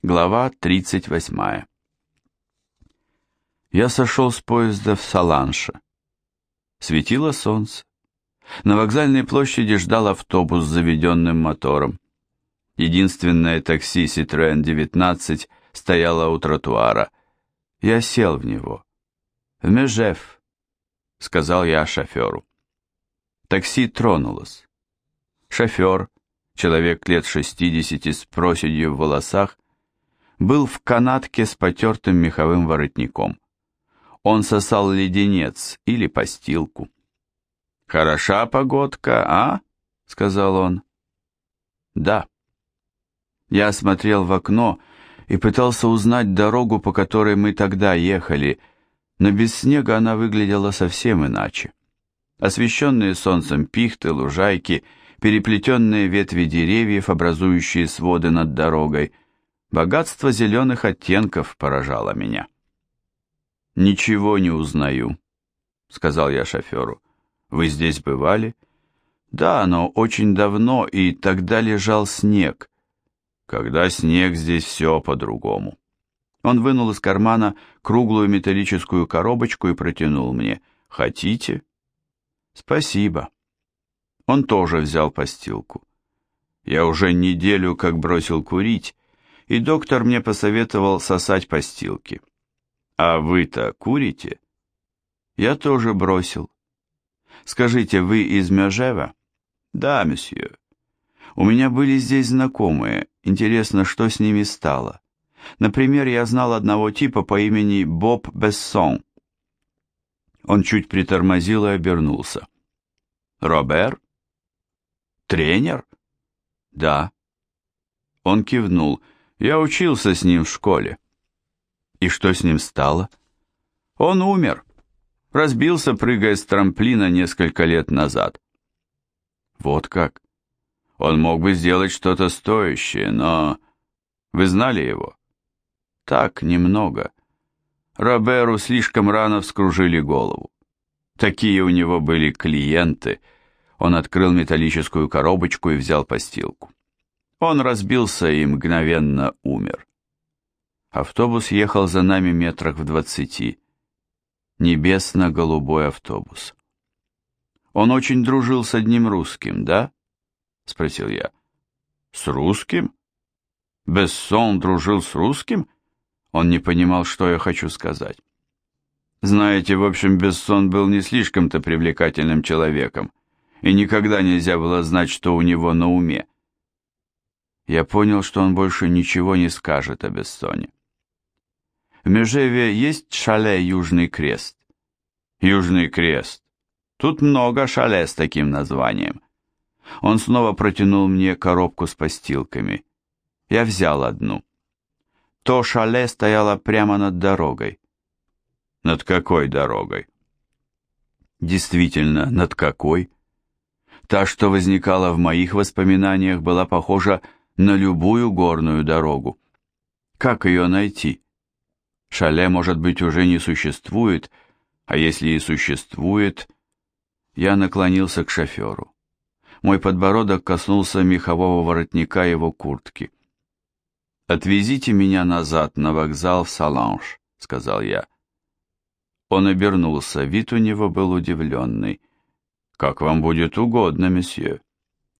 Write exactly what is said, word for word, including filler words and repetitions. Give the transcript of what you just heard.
Глава тридцать восьмая. Я сошел с поезда в Саланше. Светило солнце. На вокзальной площади ждал автобус с заведенным мотором. Единственное такси Citroën девятнадцать стояло у тротуара. Я сел в него. «В Межев», — сказал я шоферу. Такси тронулось. Шофер, человек лет шестидесяти с проседью в волосах, был в канатке с потертым меховым воротником. Он сосал леденец или постилку. «Хороша погодка, а?» — сказал он. «Да». Я смотрел в окно и пытался узнать дорогу, по которой мы тогда ехали, но без снега она выглядела совсем иначе. Освещенные солнцем пихты, лужайки, переплетенные ветви деревьев, образующие своды над дорогой, богатство зеленых оттенков поражало меня. «Ничего не узнаю», — сказал я шоферу. «Вы здесь бывали?» «Да, но очень давно, и тогда лежал снег». «Когда снег, здесь все по-другому». Он вынул из кармана круглую металлическую коробочку и протянул мне. «Хотите?» «Спасибо». Он тоже взял постилку. Я уже неделю как бросил курить, и доктор мне посоветовал сосать постилки. «А вы-то курите?» «Я тоже бросил». «Скажите, вы из Межева?» «Да, месье». «У меня были здесь знакомые. Интересно, что с ними стало. Например, я знал одного типа по имени Боб Бессон». Он чуть притормозил и обернулся. «Робер? Тренер?» «Да». Он кивнул. «Я учился с ним в школе». «И что с ним стало?» «Он умер. Разбился, прыгая с трамплина несколько лет назад». «Вот как? Он мог бы сделать что-то стоящее, но... Вы знали его?» «Так, немного. Роберу слишком рано вскружили голову. Такие у него были клиенты». Он открыл металлическую коробочку и взял постилку. Он разбился и мгновенно умер. Автобус ехал за нами метрах в двадцати. Небесно-голубой автобус. «Он очень дружил с одним русским, да?» — спросил я. «С русским? Бессон дружил с русским?» Он не понимал, что я хочу сказать. «Знаете, в общем, Бессон был не слишком-то привлекательным человеком, и никогда нельзя было знать, что у него на уме». Я понял, что он больше ничего не скажет о Бессоне. «В Межеве есть шале «Южный крест»?» «Южный крест. Тут много шале с таким названием». Он снова протянул мне коробку с постилками. Я взял одну. То шале стояло прямо над дорогой. «Над какой дорогой?» «Действительно, над какой?» Та, что возникала в моих воспоминаниях, была похожа на любую горную дорогу. Как ее найти? Шале, может быть, уже не существует, а если и существует... Я наклонился к шоферу. Мой подбородок коснулся мехового воротника его куртки. «Отвезите меня назад на вокзал в Саланж», — сказал я. Он обернулся, вид у него был удивленный. «Как вам будет угодно, месье».